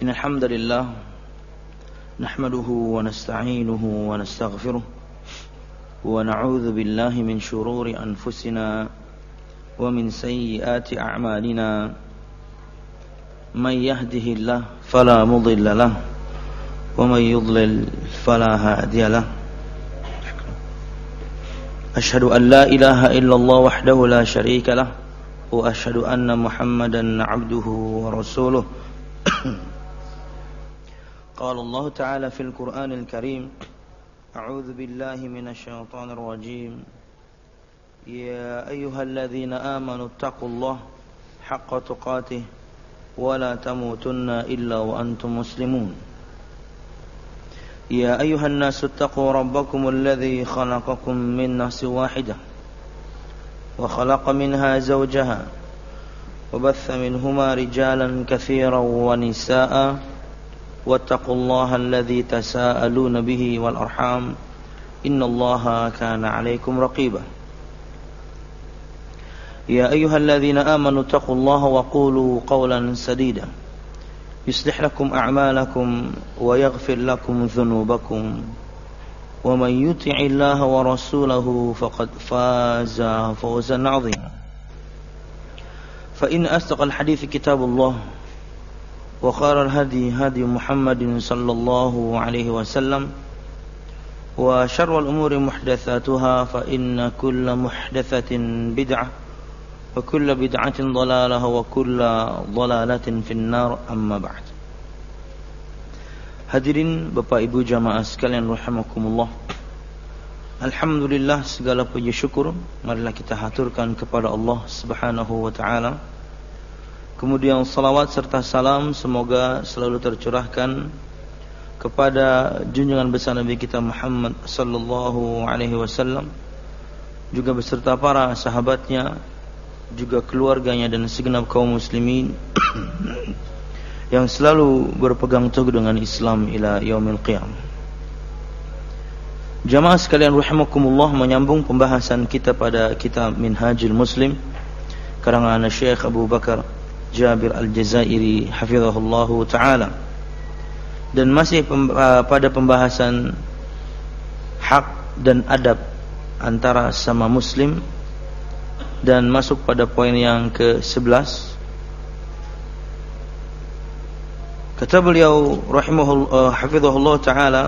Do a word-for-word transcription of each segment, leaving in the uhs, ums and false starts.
إن الحمد لله نحمده ونستعينه ونستغفره ونعوذ بالله من شرور أنفسنا ومن سيئات أعمالنا من يهده الله فلا مضل له ومن يضلل فلا هادي له أشهد أن لا إله إلا الله وحده لا شريك له وأشهد أن محمدا عبده ورسوله قال الله تعالى في القرآن الكريم أعوذ بالله من الشيطان الرجيم يا أيها الذين آمنوا اتقوا الله حق تقاته ولا تموتن إلا وأنتم مسلمون يا أيها الناس اتقوا ربكم الذي خلقكم من نفس واحدة وخلق منها زوجها وبث منهما رجالا كثيرا ونساء واتقوا الله الذي تساءلون به والأرحام إن الله كان عليكم رقيبا يا أيها الذين آمنوا اتقوا الله وقولوا قولا سديدا يصلح لكم أعمالكم ويغفر لكم ذنوبكم ومن يطع الله ورسوله فقد فاز فوزا عظيما فإن أصدق الحديث كتاب الله وخير الهدي هدي محمد صلى الله عليه وسلم وشر الأمور محدثاتها فإن كل محدثة بدعة وكل بدعة ضلالة وكل ضلالة في النار أما بعد. Hadirin Bapak Ibu jamaah sekalian rahimakumullah. Alhamdulillah, segala puji syukur marilah kita haturkan kepada Allah Subhanahu wa taala. Kemudian salawat serta salam semoga selalu tercurahkan kepada junjungan besar Nabi kita Muhammad sallallahu alaihi wasallam, juga beserta para sahabatnya, juga keluarganya dan segenap kaum muslimin yang selalu berpegang teguh dengan Islam ila yaumil qiyamah. Jamaah sekalian rahimakumullah, menyambung pembahasan kita pada kitab Minhajul Muslim karangan Syekh Abu Bakar Jabir Al-Jazairi hafizahullahu taala, dan masih pem, uh, pada pembahasan hak dan adab antara sama muslim, dan masuk pada poin yang ke sebelas. Kata beliau rahimahullah hafizahullah taala,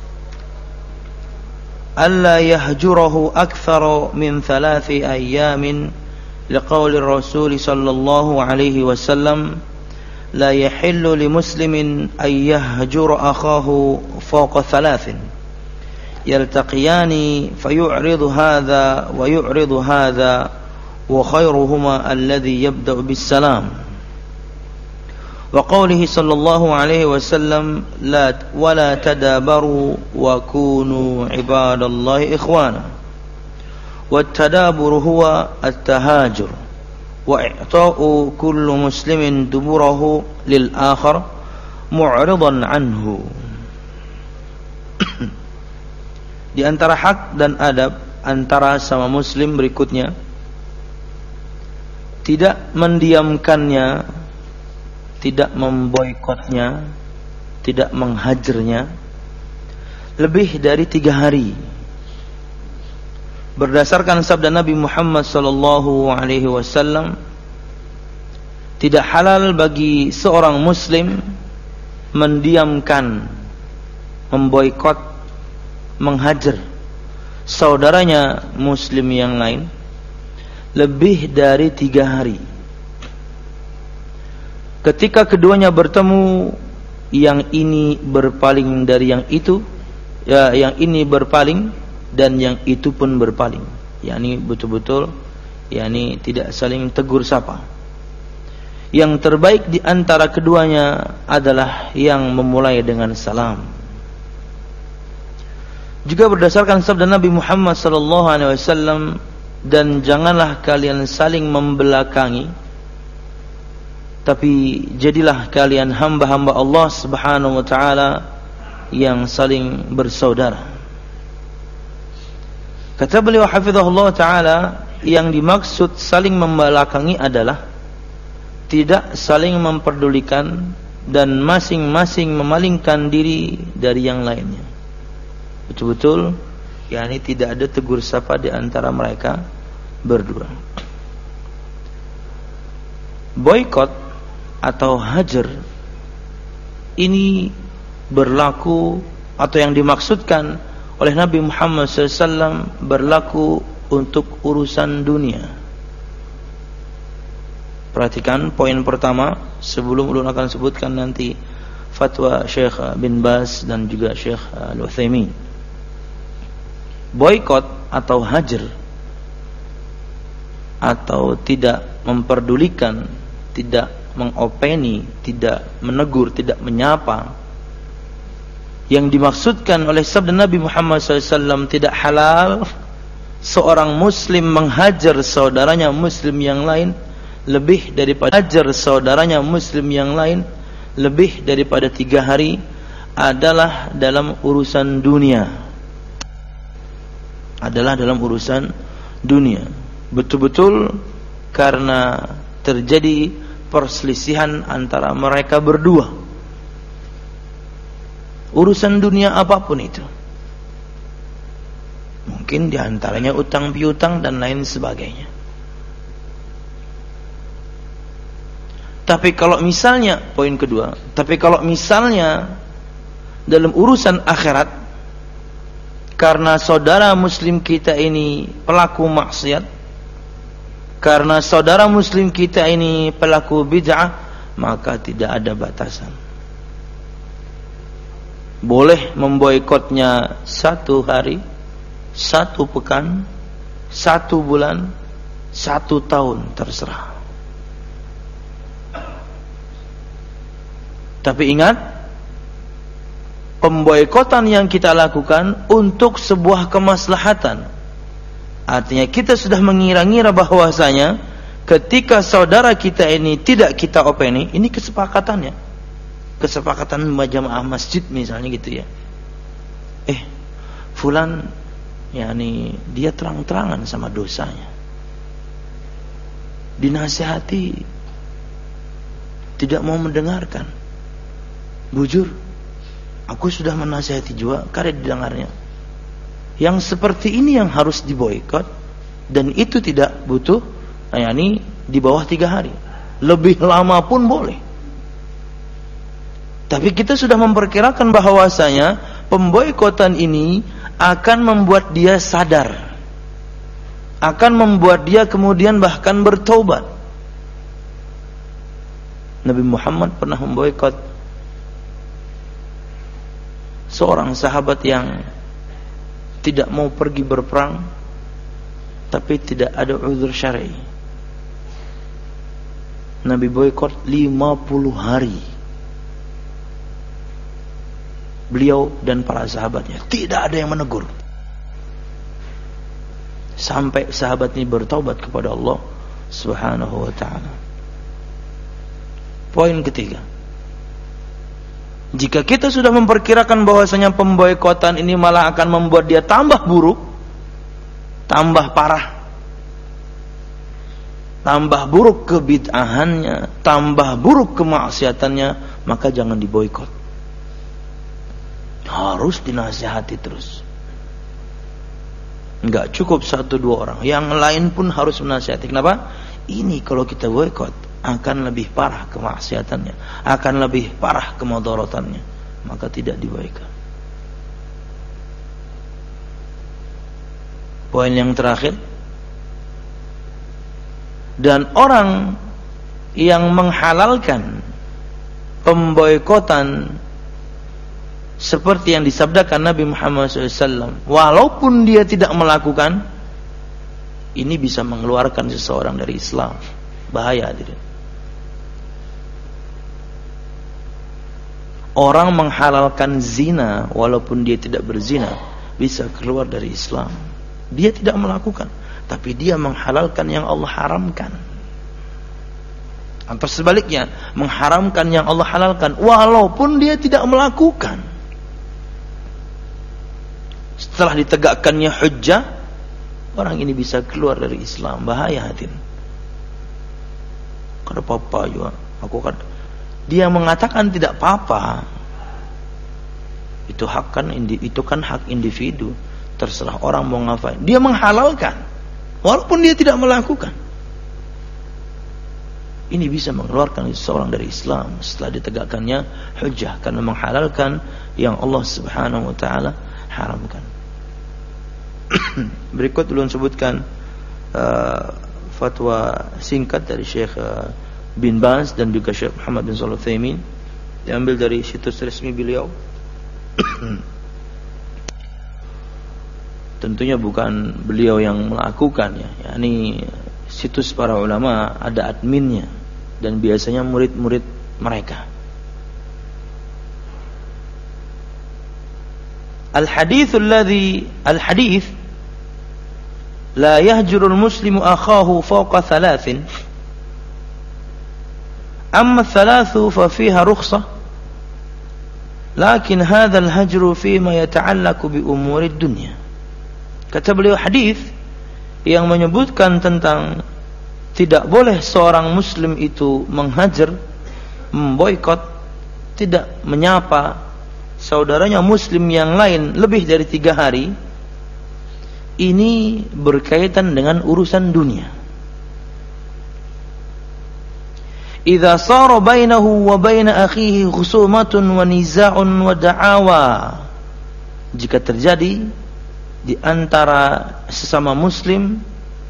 alla yahjurahu akthara min thalathi ayyamin liqauli rasul sallallahu alaihi wasallam la yahillu limuslimin ay yahjura akhahu fawqa thalathin yaltaqiyani fayu'ridu hadha wa yu'ridu hadha wa khairuhuma alladhi yabda'u bis salam wa qawlihi sallallahu alaihi wasallam la wala tadabaru wa kunu ibadallahi ikhwana wat tadaburu huwa at-tahajur wa i'ta'u kullu muslimin duburahu lil akhar mu'ridan anhu. Di antara hak dan adab antara sama muslim berikutnya, tidak mendiamkannya, tidak memboikotnya, tidak menghajarnya lebih dari tiga hari. Berdasarkan sabda Nabi Muhammad sallallahu alaihi wasallam, tidak halal bagi seorang muslim mendiamkan, memboikot, menghajar saudaranya muslim yang lain lebih dari tiga hari. Ketika keduanya bertemu, yang ini berpaling dari yang itu, ya, yang ini berpaling dan yang itu pun berpaling, yakni betul-betul, yakni tidak saling tegur sapa. Yang terbaik di antara keduanya adalah yang memulai dengan salam. Juga berdasarkan sabda Nabi Muhammad sallallahu alaihi wasallam, dan janganlah kalian saling membelakangi, tapi jadilah kalian hamba-hamba Allah Subhanahu wa taala yang saling bersaudara. Kata beliau hafizahullah taala, yang dimaksud saling membelakangi adalah tidak saling memperdulikan dan masing-masing memalingkan diri dari yang lainnya. Betul-betul yakni tidak ada tegur sapa di antara mereka berdua. Boikot atau hajar ini berlaku atau yang dimaksudkan oleh Nabi Muhammad shallallahu alaihi wasallam berlaku untuk urusan dunia. Perhatikan poin pertama sebelum ulun akan sebutkan nanti fatwa Syekh bin Baz dan juga Syekh Al-Utsaimin. Boikot atau hajar atau tidak memperdulikan, tidak mengopeni, tidak menegur, tidak menyapa, yang dimaksudkan oleh sabda Nabi Muhammad shallallahu alaihi wasallam tidak halal seorang muslim menghajar saudaranya muslim yang lain lebih daripada hajar saudaranya muslim yang lain lebih daripada tiga hari adalah dalam urusan dunia. Adalah dalam urusan dunia. Betul-betul karena terjadi perselisihan antara mereka berdua. Urusan dunia apapun itu. Mungkin diantaranya utang piutang dan lain sebagainya. Tapi kalau misalnya, poin kedua, tapi kalau misalnya dalam urusan akhirat, karena saudara muslim kita ini pelaku maksiat, karena saudara muslim kita ini pelaku bid'ah, maka tidak ada batasan. Boleh memboikotnya satu hari, satu pekan, satu bulan, satu tahun, terserah. Tapi ingat, pemboikotan yang kita lakukan untuk sebuah kemaslahatan. Artinya kita sudah mengira-ngira bahwasanya ketika saudara kita ini tidak kita openi, ini kesepakatannya. Kesepakatan jamaah masjid misalnya gitu ya. Eh, fulan yakni dia terang-terangan sama dosanya. Dinasihati tidak mau mendengarkan. Bujur, aku sudah menasihati juga, karena didengarnya. Yang seperti ini yang harus diboikot, dan itu tidak butuh, yakni di bawah tiga hari. Lebih lama pun boleh. Tapi kita sudah memperkirakan bahwasanya pemboikotan ini akan membuat dia sadar, akan membuat dia kemudian bahkan bertobat. Nabi Muhammad pernah memboikot seorang sahabat yang tidak mau pergi berperang, tapi tidak ada uzur syar'i. Nabi boikot lima puluh hari. Beliau dan para sahabatnya tidak ada yang menegur. Sampai sahabat ini bertaubat kepada Allah Subhanahu wa ta'ala. Poin ketiga, jika kita sudah memperkirakan bahwasanya pemboikotan ini malah akan membuat dia tambah buruk, tambah parah, tambah buruk kebid'ahannya, tambah buruk kemaksiatannya, maka jangan diboikot. Harus dinasihati terus. Enggak cukup satu dua orang, yang lain pun harus menasihati. Kenapa? Ini kalau kita boikot akan lebih parah kemaksiatannya, akan lebih parah kemadaratannya, maka tidak diboikot. Poin yang terakhir, dan orang yang menghalalkan pemboikotan seperti yang disabdakan Nabi Muhammad shallallahu alaihi wasallam, walaupun dia tidak melakukan, ini bisa mengeluarkan seseorang dari Islam. Bahaya hadirin. Orang menghalalkan zina walaupun dia tidak berzina bisa keluar dari Islam. Dia tidak melakukan, tapi dia menghalalkan yang Allah haramkan. Atau sebaliknya, mengharamkan yang Allah halalkan walaupun dia tidak melakukan. Setelah ditegakkannya hujjah, orang ini bisa keluar dari Islam. Bahaya hadirin. Kada apa-apa juga. Aku kan dia mengatakan tidak apa-apa, itu hak kan itu kan hak individu, terserah orang mau ngapain. Dia menghalalkan walaupun dia tidak melakukan. Ini bisa mengeluarkan seseorang dari Islam setelah ditegakkannya hujjah, karena menghalalkan yang Allah Subhanahu wa taala haramkan. Berikut ulun sebutkan uh, fatwa singkat dari Syekh uh, bin Baz dan juga Syekh Muhammad bin Shalih Al-Utsaimin, diambil dari situs resmi beliau. Tentunya bukan beliau yang melakukannya, yakni situs para ulama ada adminnya dan biasanya murid-murid mereka. Al-hadits alladhi al-hadits la yahjuru al-muslimu akhahu fawqa thalathin, amma thalathu fa fiha rukhsah, lakin hadha al-hajru fima yata'allaqu bi umuri dunya. Kata beliau, hadis yang menyebutkan tentang tidak boleh seorang muslim itu menghajar, memboikot, tidak menyapa saudaranya muslim yang lain lebih dari tiga hari, ini berkaitan dengan urusan dunia. Idza sara bainahu wa baina akhihi khusumatun wa niza'un wa da'awa, jika terjadi di antara sesama muslim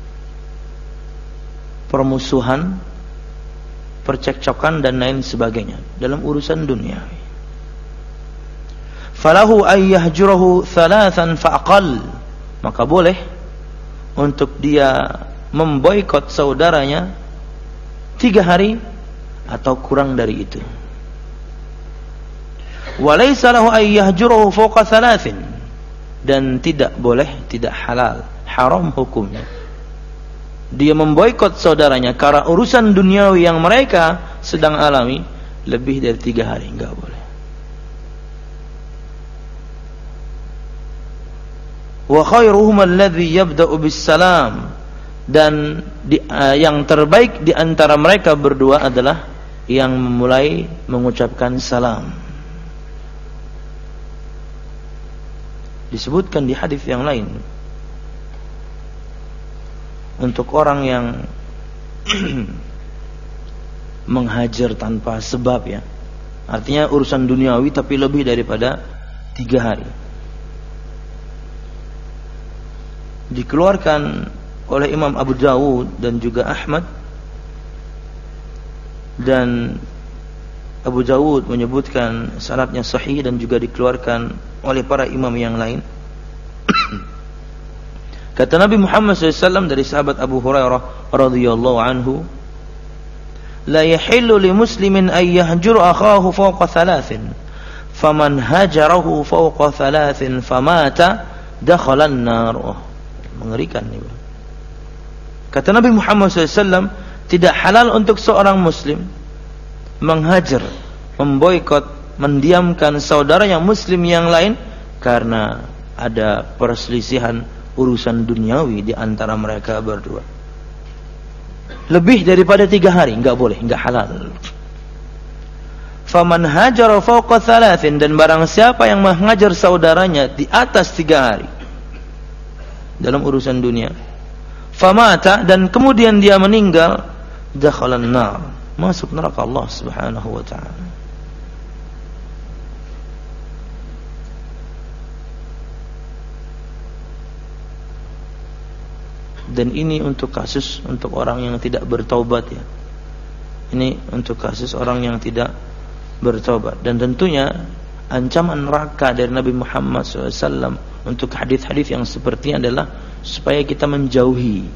permusuhan, percekcokan dan lain sebagainya dalam urusan dunia, falahu ay yahjurahu thalathan fa'aqal, maka boleh untuk dia memboikot saudaranya tiga hari atau kurang dari itu. Walaysa lahu ay yahjurahu fawqa thalathin, dan tidak boleh, tidak halal, haram hukumnya dia memboikot saudaranya karena urusan duniawi yang mereka sedang alami lebih dari tiga hari, enggak boleh. Wa khairuhum alladhi yabda'u bis salam, dan di, uh, yang terbaik di antara mereka berdua adalah yang memulai mengucapkan salam. Disebutkan di hadis yang lain, untuk orang yang menghajar tanpa sebab, ya, artinya urusan duniawi tapi lebih daripada tiga hari, dikeluarkan oleh Imam Abu Dawud dan juga Ahmad, dan Abu Dawud menyebutkan sanadnya sahih dan juga dikeluarkan oleh para imam yang lain. Kata Nabi Muhammad shallallahu alaihi wasallam dari sahabat Abu Hurairah radhiyallahu anhu, la yahillu li muslimin ay yahjura akhahu fawqa thalathin, faman hajarahu fawqa thalathin famata dakhala an-nar. Oh, mengerikan ini. Kata Nabi Muhammad shallallahu alaihi wasallam, tidak halal untuk seorang muslim menghajar, memboikot, mendiamkan saudara yang muslim yang lain karena ada perselisihan urusan duniawi di antara mereka berdua lebih daripada tiga hari, enggak boleh, enggak halal. Faman hajara fawqa thalathin, dan barang siapa yang menghajar saudaranya di atas tiga hari dalam urusan dunia, famata, dan kemudian dia meninggal, dakhalan nar, masuk neraka Allah Subhanahu wa ta'ala. Dan ini untuk kasus untuk orang yang tidak bertaubat, ya. Ini untuk kasus orang yang tidak bertaubat. Dan tentunya ancaman neraka dari Nabi Muhammad shallallahu alaihi wasallam untuk hadis-hadis yang seperti ini adalah supaya kita menjauhi.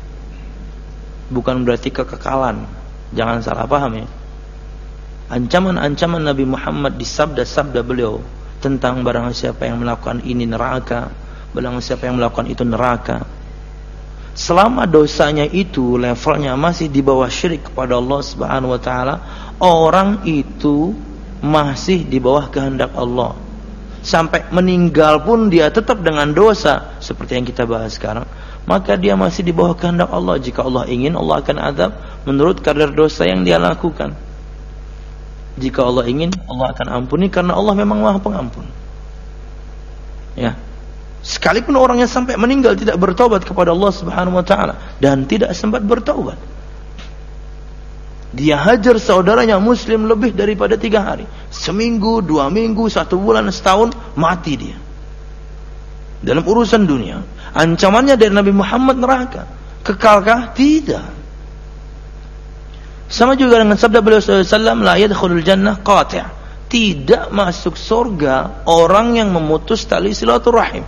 Bukan berarti kekekalan, jangan salah paham, ya. Ancaman-ancaman Nabi Muhammad di sabda-sabda beliau tentang barang siapa yang melakukan ini neraka, barang siapa yang melakukan itu neraka, selama dosanya itu levelnya masih di bawah syirik kepada Allah Subhanahu wa taala, orang itu masih di bawah kehendak Allah. Sampai meninggal pun dia tetap dengan dosa seperti yang kita bahas sekarang, maka dia masih di bawah kehendak Allah. Jika Allah ingin, Allah akan azab menurut kadar dosa yang dia lakukan. Jika Allah ingin, Allah akan ampuni karena Allah memang Maha Pengampun. Ya. Sekalipun orangnya sampai meninggal tidak bertobat kepada Allah Subhanahu wa taala dan tidak sempat bertobat, dia hajar saudaranya muslim lebih daripada tiga hari, seminggu, dua minggu, satu bulan, setahun, mati dia dalam urusan dunia. Ancamannya dari Nabi Muhammad neraka. Kekalkah? Tidak. Sama juga dengan sabda beliau sallallahu alaihi wasallam, la yadkhulul jannah qati'. Tidak masuk surga orang yang memutus tali silaturahim.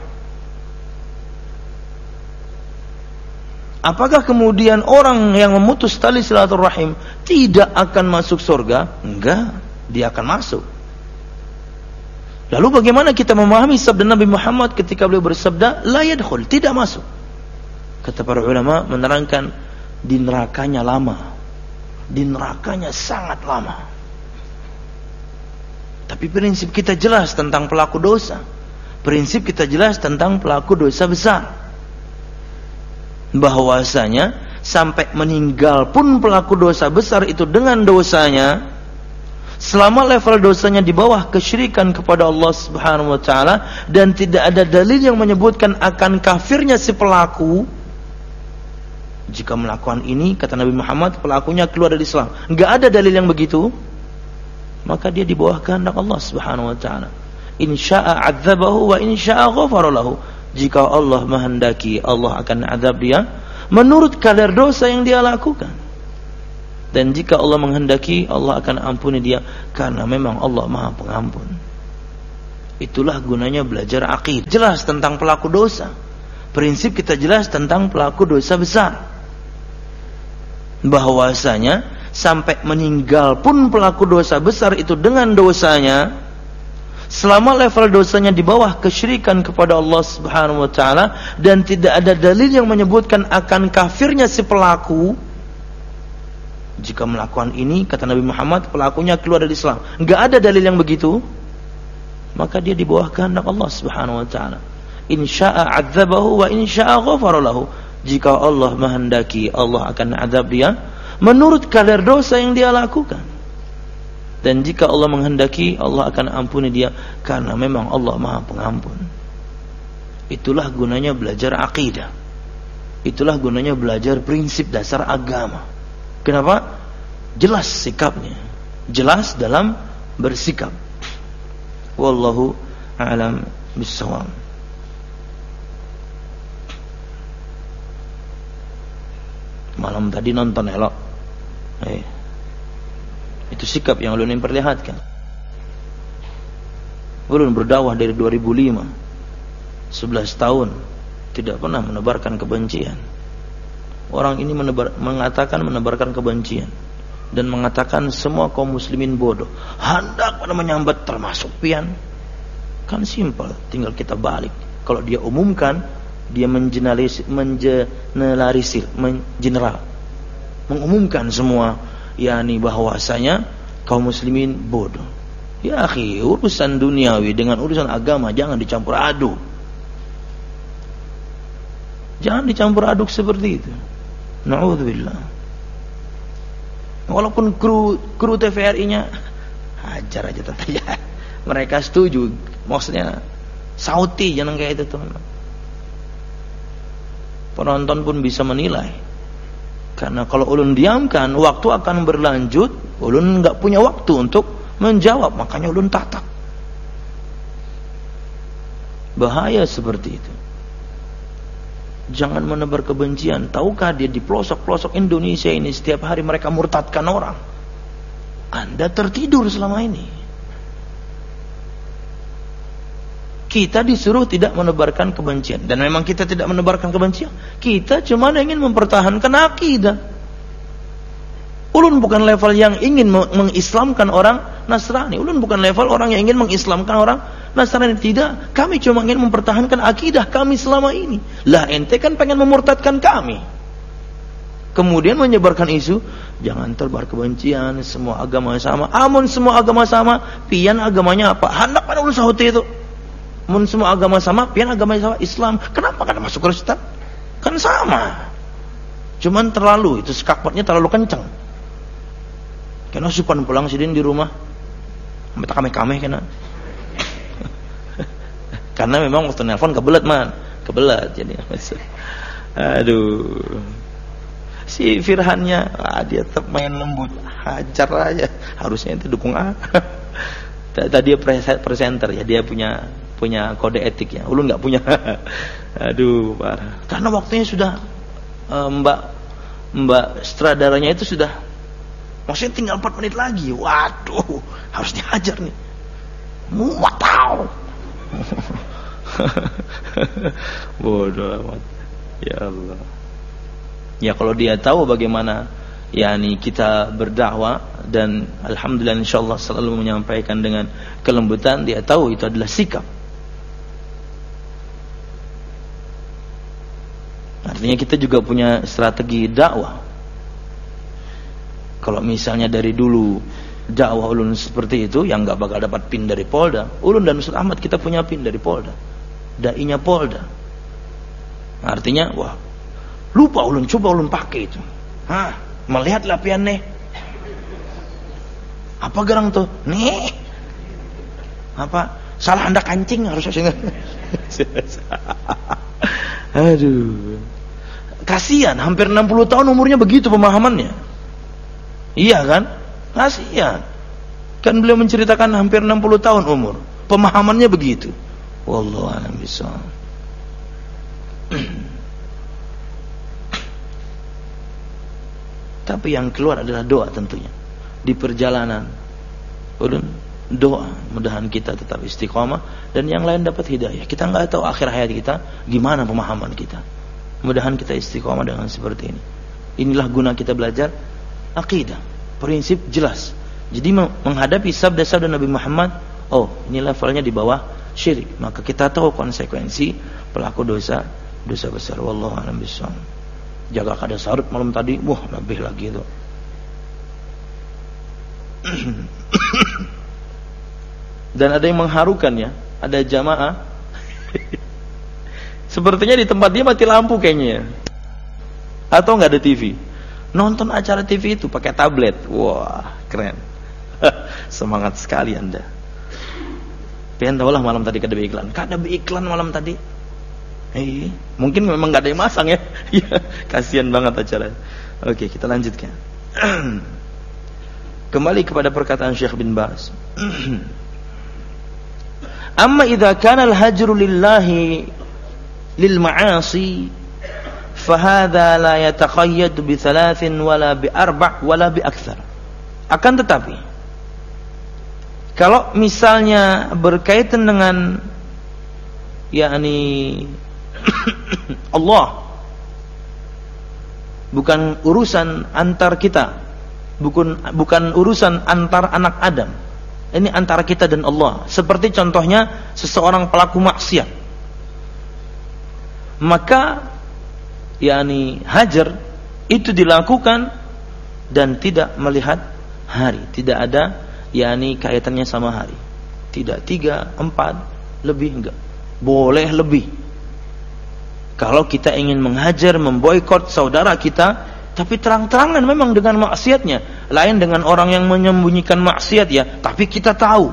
Apakah kemudian orang yang memutus tali silaturahim tidak akan masuk surga? Enggak, dia akan masuk. Lalu bagaimana kita memahami sabda Nabi Muhammad ketika beliau bersabda la yadkhul, tidak masuk? Kata para ulama menerangkan, di nerakanya lama. Di nerakanya sangat lama. Tapi prinsip kita jelas tentang pelaku dosa. Prinsip kita jelas tentang pelaku dosa besar. Bahwasanya sampai meninggal pun pelaku dosa besar itu dengan dosanya, selama level dosanya di bawah kesyirikan kepada Allah Subhanahu wa taala dan tidak ada dalil yang menyebutkan akan kafirnya si pelaku, jika melakukan ini, kata Nabi Muhammad, pelakunya keluar dari Islam, enggak ada dalil yang begitu, maka dia di bawah kehendak Allah Subhanahu wa taala. In syaa'a 'adzabahu wa in syaa'a ghafara lahu. Jika Allah menghendaki, Allah akan azab dia menurut kadar dosa yang dia lakukan. Dan jika Allah menghendaki, Allah akan ampuni dia karena memang Allah Maha Pengampun. Itulah gunanya belajar aqid. Jelas tentang pelaku dosa. Prinsip kita jelas tentang pelaku dosa besar. Bahwasanya sampai meninggal pun pelaku dosa besar itu dengan dosanya, selama level dosanya di bawah kesyirikan kepada Allah Subhanahu wa taala dan tidak ada dalil yang menyebutkan akan kafirnya si pelaku, jika melakukan ini, kata Nabi Muhammad, pelakunya keluar dari Islam, enggak ada dalil yang begitu, maka dia di bawah kehendak Allah Subhanahu wa taala. In syaa'a 'adzabahu wa in syaa'a ghafara lahu. Jika Allah menghendaki, Allah akan azab dia menurut kadar dosa yang dia lakukan. Dan jika Allah menghendaki, Allah akan ampuni dia karena memang Allah Maha Pengampun. Itulah gunanya belajar akidah. Itulah gunanya belajar prinsip dasar agama. Kenapa? Jelas sikapnya, jelas dalam bersikap. Wallahu a'lam bissawab. Malam tadi nonton elok. Eh. Itu sikap yang ulun perlihatkan. Ulun berdakwah dari dua ribu lima, sebelas tahun, tidak pernah menebarkan kebencian. Orang ini menebar, mengatakan menebarkan kebencian dan mengatakan semua kaum muslimin bodoh, hendak pada menyambat termasuk pian. Kan simpel, tinggal kita balik. Kalau dia umumkan, dia mengeneralis, mengeneralisir, mengeneral, mengumumkan semua, yakni bahwasanya kaum muslimin bodoh. Ya akhi, urusan duniawi dengan urusan agama jangan dicampur aduk. Jangan dicampur aduk seperti itu. Na'udzubillah. Walaupun kru kru T V R I-nya hajar aja tadi ya. Mereka setuju, maksudnya sauti jangan kayak itu tuh. Penonton pun bisa menilai. Karena kalau ulun diamkan, waktu akan berlanjut, ulun enggak punya waktu untuk menjawab, makanya ulun tatak. Bahaya seperti itu. Jangan menebar kebencian. Tahukah dia di pelosok-pelosok Indonesia ini setiap hari mereka murtadkan orang? Anda tertidur selama ini. Kita disuruh tidak menebarkan kebencian, dan memang kita tidak menebarkan kebencian. Kita cuma ingin mempertahankan akidah. Ulun bukan level yang ingin mengislamkan orang Nasrani. Ulun bukan level orang yang ingin mengislamkan orang Nasrani. Tidak, kami cuma ingin mempertahankan akidah kami selama ini. Lah ente kan pengen memurtadkan kami. Kemudian menyebarkan isu jangan terbar kebencian, semua agama sama. Amun semua agama sama, pian agamanya apa? Hendak pada ulun sahuti itu. Mun semua agama sama, pian agama sama Islam. Kenapa kada masuk Kristen? Kan sama. Cuman terlalu itu skakmatnya terlalu kencang. Karena supan pulang sidin di rumah Minta kame-kame kena. Karena memang waktu nelpon kebelet man, kebelet jadi. Aduh. Si Firhannya, ah, dia tetap main lembut, hajar aja. Harusnya itu dukung A. Tadi dia presenter ya, dia punya punya kode etik ya. Ulun nggak punya. Aduh, parah. Karena waktunya sudah uh, Mbak Mbak sutradaranya itu sudah, maksudnya tinggal empat menit lagi. Waduh, harus dihajar nih. Muat tahu. Bodoh amat. Ya Allah. Ya kalau dia tahu bagaimana yakni kita berdakwah dan alhamdulillah insyaallah selalu menyampaikan dengan kelembutan, dia tahu itu adalah sikap. Artinya kita juga punya strategi dakwah. Kalau misalnya dari dulu dakwah ulun seperti itu, yang nggak bakal dapat pin dari Polda. Ulun dan Ustaz Ahmad kita punya pin dari Polda, dai-nya Polda. Artinya, wah, lupa ulun, coba ulun pakai itu. Hah, melihat lapian nih. Apa gerang tuh? Nih. Apa? Salah anda kancing harus sini. Aduh. Kasihan, hampir enam puluh tahun umurnya begitu pemahamannya. Iya kan? Kasihan. Kan beliau menceritakan hampir enam puluh tahun umur. Pemahamannya begitu. Wallahu a'lam bishawab. Tapi yang keluar adalah doa tentunya. Di perjalanan ulun doa, mudahan kita tetap istiqamah dan yang lain dapat hidayah. Kita nggak tahu akhir hayat kita gimana pemahaman kita. Mudahan kita istiqamah dengan seperti ini. Inilah guna kita belajar akidah, prinsip jelas. Jadi menghadapi sabda-sabda Nabi Muhammad, oh ini levelnya di bawah syirik, maka kita tahu konsekuensi pelaku dosa dosa besar. Wallahu a'lam bishawab. Jaga kada sarut malam tadi, wah lebih lagi itu. Dan ada yang mengharukan ya, ada jamaah sepertinya di tempat dia mati lampu kayaknya, atau nggak ada T V, nonton acara T V itu pakai tablet. Wah keren. Semangat sekali anda. Pengen tahu lah malam tadi kada beriklan, kada beriklan malam tadi. Hei, mungkin memang nggak ada yang masang ya. Kasihan banget acara. Oke, kita lanjutkan. Kembali kepada perkataan Syekh bin Baz. Amma idza kana al-hajru lillahi lil ma'asi fa hadha la yataqayyad bi thalathin wala bi arba' wala bi akthar. Akan tetapi kalau misalnya berkaitan dengan yakni Allah, bukan urusan antar kita, bukan bukan urusan antar anak Adam. Ini antara kita dan Allah. Seperti contohnya seseorang pelaku maksiat, maka yakni hajar itu dilakukan dan tidak melihat hari, tidak ada yakni kaitannya sama hari. Tidak tiga, empat, lebih enggak. Boleh lebih. Kalau kita ingin menghajar, memboikot saudara kita, tapi terang-terangan memang dengan maksiatnya. Lain dengan orang yang menyembunyikan maksiat ya, tapi kita tahu.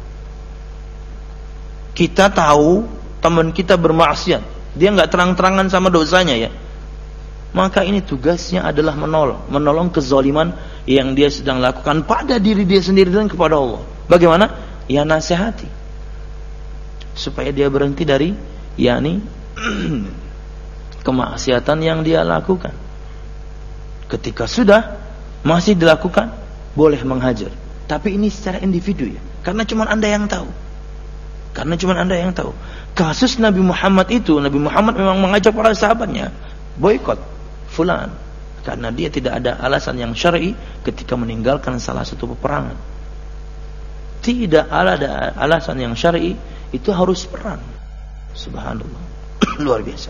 Kita tahu teman kita bermaksiat, dia enggak terang-terangan sama dosanya ya. Maka ini tugasnya adalah menolong, menolong kezaliman yang dia sedang lakukan pada diri dia sendiri dan kepada Allah. Bagaimana? Ya nasihati supaya dia berhenti dari yakni kemaksiatan yang dia lakukan. Ketika sudah masih dilakukan, boleh menghajar. Tapi ini secara individu ya, karena cuma anda yang tahu. Karena cuma anda yang tahu. Kasus Nabi Muhammad itu, Nabi Muhammad memang mengajak para sahabatnya boikot fulan, karena dia tidak ada alasan yang syar'i ketika meninggalkan salah satu peperangan. Tidak ada alasan yang syar'i itu harus perang. Subhanallah. Luar biasa.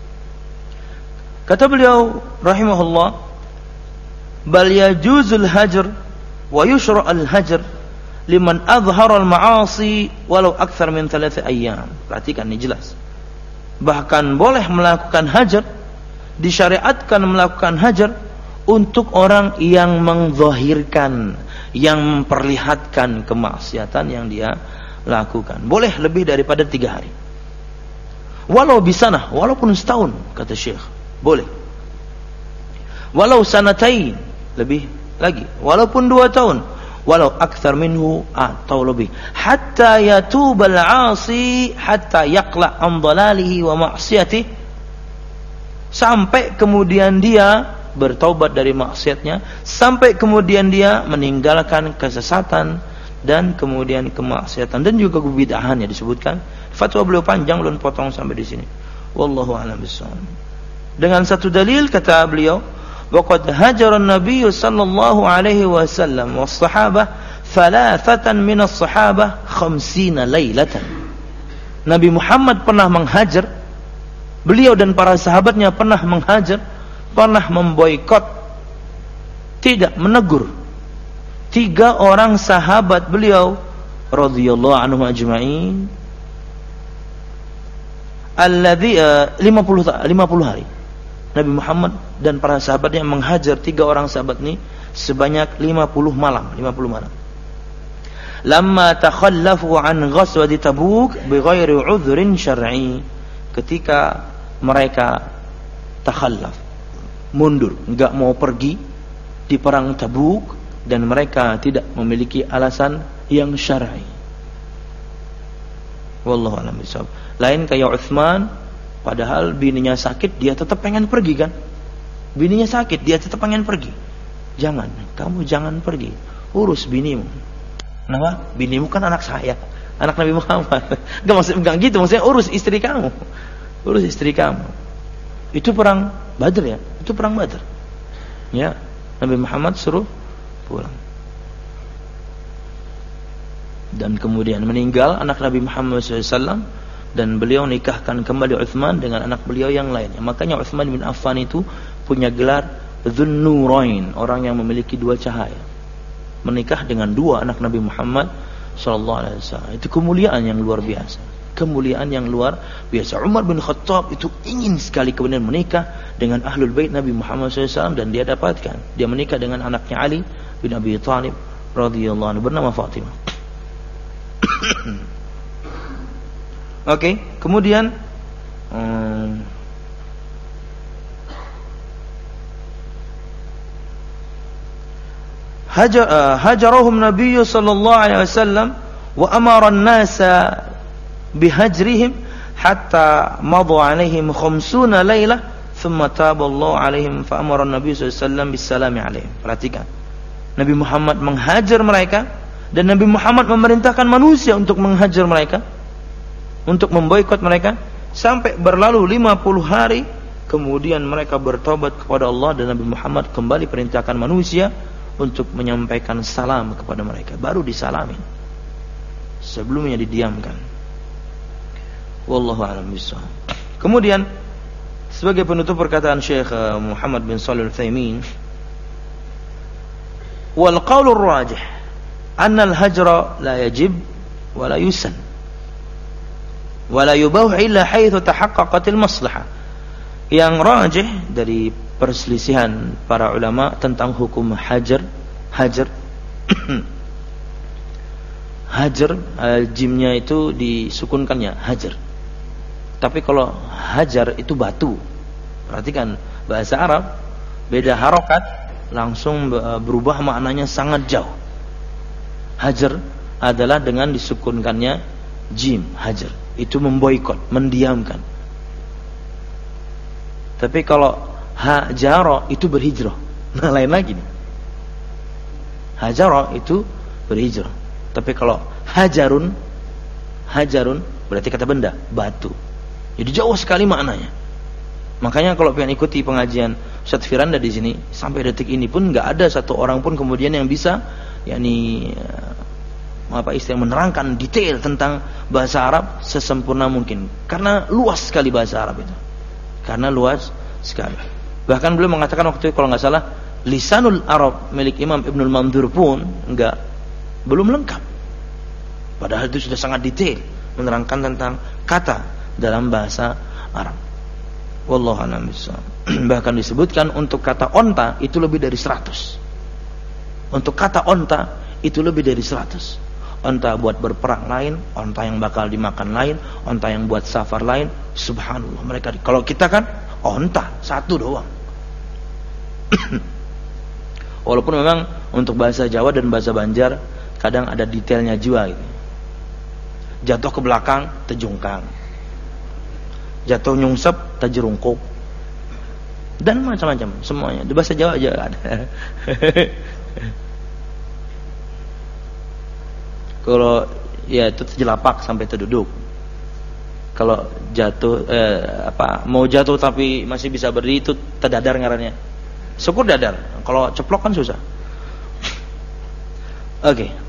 Kata beliau rahimahullah, bal yajuzul hajr wa yushra' al hajr liman azhara al ma'asi walau akthar min thalath ayyam. Perhatikan ini jelas. Bahkan boleh melakukan hajar, disyariatkan melakukan hajar untuk orang yang menzahirkan, yang memperlihatkan kemaksiatan yang dia lakukan. Boleh lebih daripada tiga hari. Walau bisanah, walaupun setahun, kata Syekh, boleh. Walau sanatain, lebih lagi, walaupun dua tahun, walau akthar minhu, atau lebih, hatta yatubal 'asi hatta yaqla' an dhalalihi wa ma'siyatihi, sampai kemudian dia bertaubat dari maksiatnya, sampai kemudian dia meninggalkan kesesatan dan kemudian kemaksiatan dan juga kebid'ahannya disebutkan. Fatwa beliau panjang, belum potong sampai di sini. Wallahu a'lam bishawab. Dengan satu dalil kata beliau, waqad hajara an-nabiy sallallahu alaihi wasallam was-sahabah thalathatan min as-sahabah khamsina lailatan. Nabi Muhammad pernah menghajar, beliau dan para sahabatnya pernah menghajar, pernah memboikot, tidak menegur tiga orang sahabat beliau radhiyallahu anhum ajma'in, alladzi uh, lima puluh lima puluh hari. Nabi Muhammad dan para sahabatnya menghajar tiga orang sahabat ini sebanyak lima puluh malam, lima puluh malam. Lamma takhallafu an ghazwati Tabuk bighairi udhrin syar'i, ketika mereka takhallaf, mundur, enggak mau pergi di perang Tabuk dan mereka tidak memiliki alasan yang syar'i. Wallahu a'lam bishawab. Lain kayak Utsman, padahal bininya sakit, dia tetap pengen pergi kan? Bininya sakit, dia tetap pengen pergi. Jangan, kamu jangan pergi. Urus binimu. Kenapa? Binimu kan anak saya, anak Nabi Muhammad. Enggak maksud enggak gitu, maksudnya urus istri kamu. Urus istri kamu. Itu perang Badr ya? Itu perang Badr. Ya, Nabi Muhammad suruh pulang. Dan kemudian meninggal anak Nabi Muhammad shallallahu alaihi wasallam, dan beliau nikahkan kembali Utsman dengan anak beliau yang lainnya. Makanya Utsman bin Affan itu punya gelar Dzun-Nurain, orang yang memiliki dua cahaya. Menikah dengan dua anak Nabi Muhammad sallallahu alaihi wasallam. Itu kemuliaan yang luar biasa. Kemuliaan yang luar biasa. Umar bin Khattab itu ingin sekali kemudian menikah dengan Ahlul Bait Nabi Muhammad sallallahu alaihi wasallam, dan dia dapatkan. Dia menikah dengan anaknya Ali bin Abi Thalib radhiyallahu anhu bernama Fatimah. Oke, okay. Kemudian hmm, hajar, uh, hajarahum Nabi sallallahu alaihi wasallam wa amara an-nasa bihajrihim hatta madu alaihim khamsuna lailah thumma taba Allah alaihim fa amara an-nabiy sallallahu alaihi wasallam bisalami alaihim. Perhatikan, Nabi Muhammad menghajar mereka, dan Nabi Muhammad memerintahkan manusia untuk menghajar mereka, untuk memboikot mereka, sampai berlalu lima puluh hari. Kemudian mereka bertobat kepada Allah, dan Nabi Muhammad kembali perintahkan manusia untuk menyampaikan salam kepada mereka. Baru disalamin, sebelumnya didiamkan. Wallahu a'lam bishawab. Kemudian sebagai penutup perkataan Syekh Muhammad bin Shalih Al-Utsaimin, wal qaulur rajih anna al-hajra la yajib wa la yusan wa la yubahu illa haitsu tahaqqaqatil maslahah. Yang rajih dari perselisihan para ulama tentang hukum hajar, hajar hajar, jimnya itu disukunkannya hajar. Tapi kalau hajar itu batu. Perhatikan bahasa Arab, beda harokat langsung berubah maknanya sangat jauh. Hajar adalah dengan disukunkannya jim, hajar. Itu memboikot, mendiamkan. Tapi kalau hajara itu berhijrah. Nah, lain lagi nih. Hajara itu berhijrah. Tapi kalau hajarun, hajarun berarti kata benda, batu. Jadi jauh sekali maknanya. Makanya kalau pengen ikuti pengajian Ustaz Firanda di sini, sampai detik ini pun nggak ada satu orang pun kemudian yang bisa, yakni apa istilah, menerangkan detail tentang bahasa Arab sesempurna mungkin, karena luas sekali bahasa Arab itu, karena luas sekali. Bahkan beliau mengatakan waktu itu kalau nggak salah, lisanul Arab milik Imam Ibnul Mandur pun enggak, belum lengkap, padahal itu sudah sangat detail menerangkan tentang kata dalam bahasa Arab. Wallahu a'lam bishawab. Bahkan disebutkan untuk kata onta itu lebih dari seratus. Untuk kata onta itu lebih dari seratus. Onta buat berperang lain, onta yang bakal dimakan lain, onta yang buat safar lain. Subhanallah, mereka. Kalau kita kan onta satu doang. Walaupun memang untuk bahasa Jawa dan bahasa Banjar kadang ada detailnya juga gitu. Jatuh ke belakang tejungkang, jatuh nyungsep tejerungkuk, dan macam-macam semuanya di bahasa Jawa aja ada. Kalau ya itu terjelapak sampai terduduk. Kalau jatuh eh, apa mau jatuh tapi masih bisa berdiri itu terdadar ngarannya. Syukur dadar. Kalau ceplok kan susah. Oke. Okay.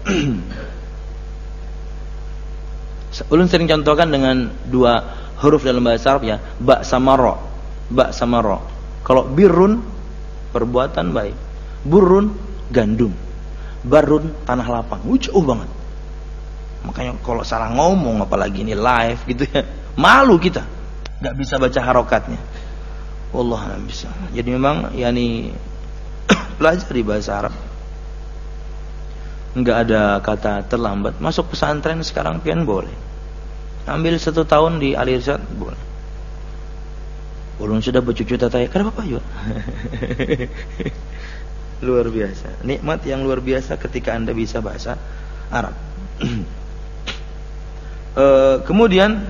Ulun sering contohkan dengan dua huruf dalam bahasa Arab ya, ba sama ro. Ba sama ro. Kalau birrun perbuatan baik, burrun gandum, barun tanah lapang. Uh, jauh banget. Makanya kalau salah ngomong apalagi ini live gitu ya, malu kita. Enggak bisa baca harokatnya. Wallah enggak bisa. Jadi memang yakni pelajari bahasa Arab. Enggak ada kata terlambat. Masuk pesantren sekarang pian boleh. Ambil satu tahun di Al Irsyad boleh. Ulun sudah bercucu tataya. Kenapa Pak juga? Luar biasa. Nikmat yang luar biasa ketika Anda bisa bahasa Arab. e, kemudian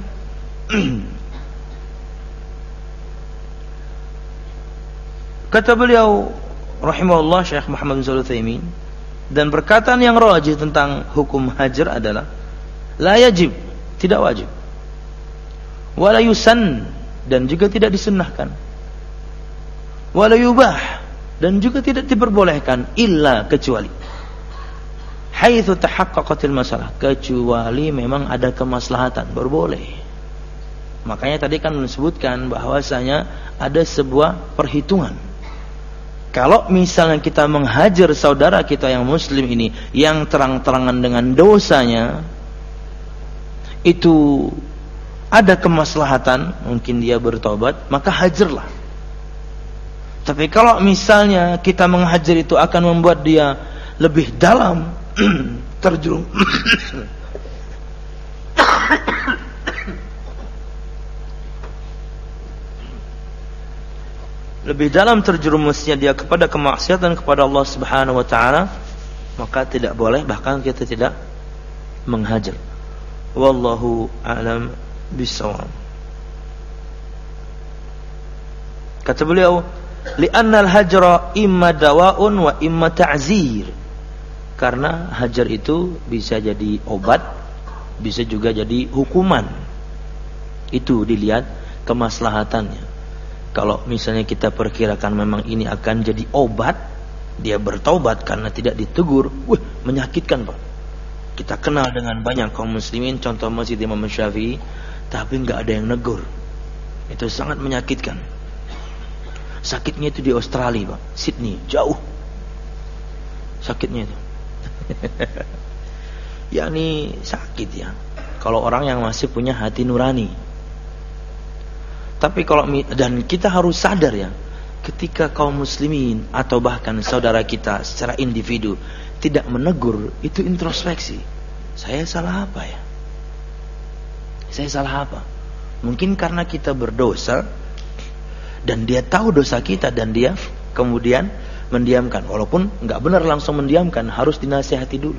kata beliau rahimahullah Syekh Muhammad bin Shalih Al-Utsaimin, dan perkataan yang rajih tentang hukum hajar adalah la yajib, tidak wajib, wala yusan, dan juga tidak disunnahkan, wala yubah, dan juga tidak diperbolehkan, illa, kecuali haitsu tahaqqaqatil masalah, kecuali memang ada kemaslahatan baru boleh. Makanya tadi kan disebutkan bahwasanya ada sebuah perhitungan. Kalau misalnya kita menghajar saudara kita yang muslim ini yang terang-terangan dengan dosanya, itu ada kemaslahatan, mungkin dia bertobat, maka hajarlah. Tapi kalau misalnya kita menghajar itu akan membuat dia lebih dalam terjerum lebih dalam terjerumusnya dia kepada kemaksiatan kepada Allah Subhanahu wa taala, maka tidak boleh, bahkan kita tidak menghajar. Wallahu a'lam bishawab. Kata beliau, li'anna al-hajra imma dawa'un wa imma ta'zir. Karena hajar itu bisa jadi obat, bisa juga jadi hukuman. Itu dilihat kemaslahatannya. Kalau misalnya kita perkirakan memang ini akan jadi obat, dia bertaubat karena tidak ditegur, wah menyakitkan Pak. Kita kenal dengan banyak kaum muslimin, contoh Masjid Imam Syafi'i, tapi nggak ada yang negur. Itu sangat menyakitkan. Sakitnya itu di Australia Pak, Sydney, jauh. Sakitnya itu. yakni sakit ya. Kalau orang yang masih punya hati nurani. Tapi kalau, dan kita harus sadar ya, ketika kaum muslimin atau bahkan saudara kita secara individu tidak menegur, itu introspeksi. Saya salah apa ya? Saya salah apa? Mungkin karena kita berdosa dan dia tahu dosa kita dan dia kemudian mendiamkan. Walaupun nggak benar langsung mendiamkan, harus dinasihati dulu.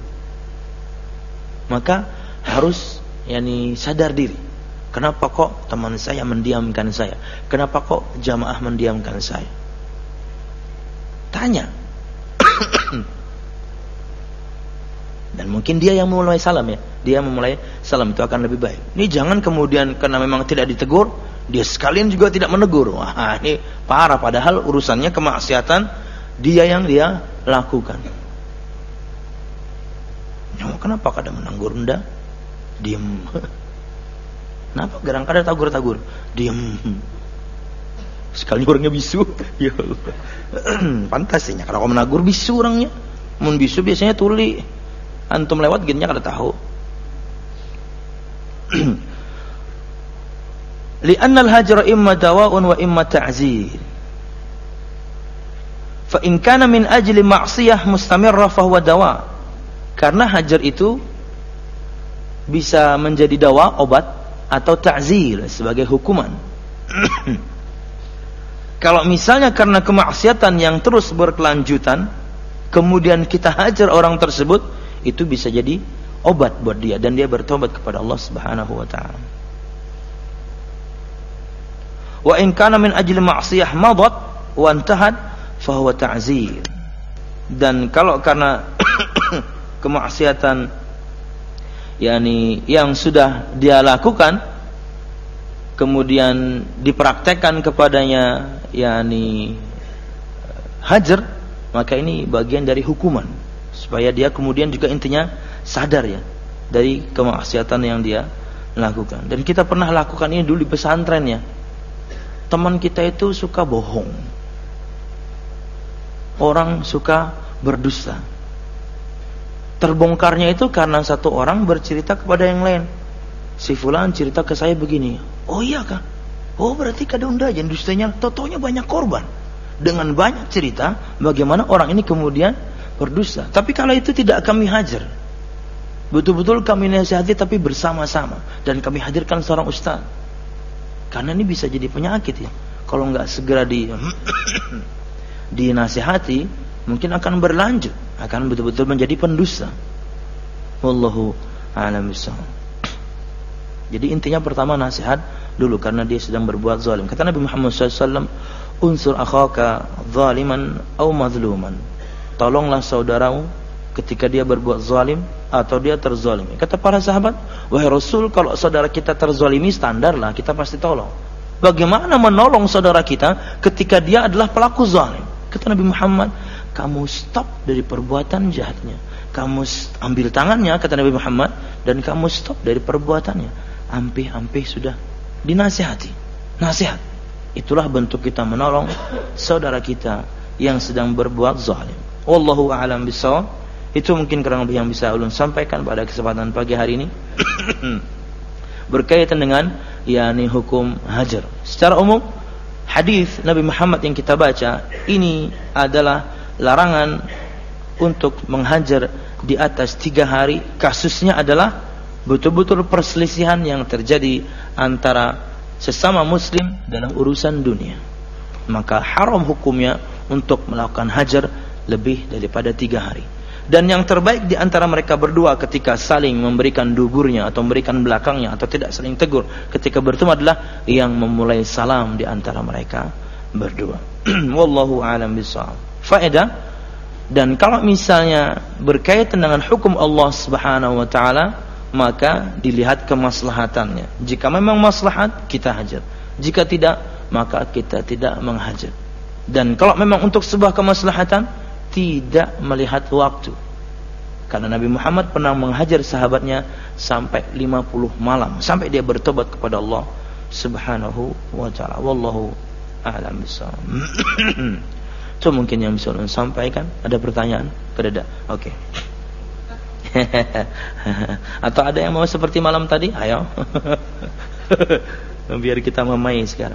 Maka harus yakni sadar diri. Kenapa kok teman saya mendiamkan saya? Kenapa kok jamaah mendiamkan saya? Tanya. Dan mungkin dia yang memulai salam ya. Dia memulai salam, itu akan lebih baik. Ini jangan kemudian karena memang tidak ditegur, dia sekalian juga tidak menegur. Wah, ini parah, padahal urusannya kemaksiatan dia yang dia lakukan. Ya, kenapa kada menanggur ndak? Diam. Kenapa gerang kada tagur-tagur? Diam. Sekali orangnya bisu. Ya Allah. Pantasnya kalau kau menagur bisu orangnya. Mun bisu biasanya tuli. Antum lewat gininya kada tahu. Li'anna al-hajra imma dawa'un wa imma ta'zir. Fa in kana min ajli ma'siyah mustamirrah fa huwa dawa'. Karena hajar itu bisa menjadi dawa, obat, atau ta'zir sebagai hukuman. Kalau misalnya karena kemaksiatan yang terus berkelanjutan, kemudian kita hajar orang tersebut, itu bisa jadi obat buat dia dan dia bertobat kepada Allah Subhanahu wa taala. Wa in kana min ajli ma'siyah madat wa intahat fa huwa ta'zir. Dan kalau karena kemaksiatan yakni yang sudah dia lakukan kemudian dipraktekkan kepadanya yakni hajar, maka ini bagian dari hukuman supaya dia kemudian juga intinya sadar ya dari kemaksiatan yang dia lakukan. Dan kita pernah lakukan ini dulu di pesantren ya. Teman kita itu suka bohong, orang suka berdusta. Terbongkarnya itu karena satu orang bercerita kepada yang lain. Si fulan cerita ke saya begini. Oh iya kah? Oh berarti kadang aja dustanya, totonya banyak korban. Dengan banyak cerita bagaimana orang ini kemudian berdusta. Tapi kalau itu tidak kami hajar, betul-betul kami nasihati tapi bersama-sama, dan kami hadirkan seorang ustaz. Karena ini bisa jadi penyakit ya. Kalau nggak segera di dinasihati, mungkin akan berlanjut, akan betul-betul menjadi pendusta. Wallahu a'lam bishawab. Jadi intinya pertama nasihat dulu karena dia sedang berbuat zalim. Kata Nabi Muhammad shallallahu alaihi wasallam, unsur akhaka zaliman au mazluman. Tolonglah saudaramu ketika dia berbuat zalim atau dia terzalimi. Kata para sahabat, wahai Rasul, kalau saudara kita terzalimi standarlah kita pasti tolong. Bagaimana menolong saudara kita ketika dia adalah pelaku zalim? Kata Nabi Muhammad, kamu stop dari perbuatan jahatnya, kamu ambil tangannya, kata Nabi Muhammad, dan kamu stop dari perbuatannya. Ampih-ampih sudah dinasihati. Nasihat, itulah bentuk kita menolong saudara kita yang sedang berbuat zalim. Wallahu a'lam bishawab. Itu mungkin kurang lebih yang bisa ulun sampaikan pada kesempatan pagi hari ini berkaitan dengan yakni hukum hajar. Secara umum hadis Nabi Muhammad yang kita baca ini adalah larangan untuk menghajar di atas tiga hari. Kasusnya adalah betul-betul perselisihan yang terjadi antara sesama muslim dalam urusan dunia, maka haram hukumnya untuk melakukan hajar lebih daripada tiga hari. Dan yang terbaik di antara mereka berdua ketika saling memberikan duburnya atau memberikan belakangnya atau tidak saling tegur ketika bertemu adalah yang memulai salam di antara mereka berdua. Wallahu a'lam bishawab. Faedah, dan kalau misalnya berkaitan dengan hukum Allah Subhanahu wa taala, maka dilihat kemaslahatannya. Jika memang maslahat, kita hajar. Jika tidak, maka kita tidak menghajar. Dan kalau memang untuk sebuah kemaslahatan, tidak melihat waktu. Karena Nabi Muhammad pernah menghajar sahabatnya sampai lima puluh malam, sampai dia bertobat kepada Allah Subhanahu wa taala. Wallahu a'lam bishawab. Itu mungkin yang bisa saya sampaikan. Ada pertanyaan? Tidak. Oke. Okay. Atau ada yang mau seperti malam tadi? Ayo. Biar kita memai sekarang.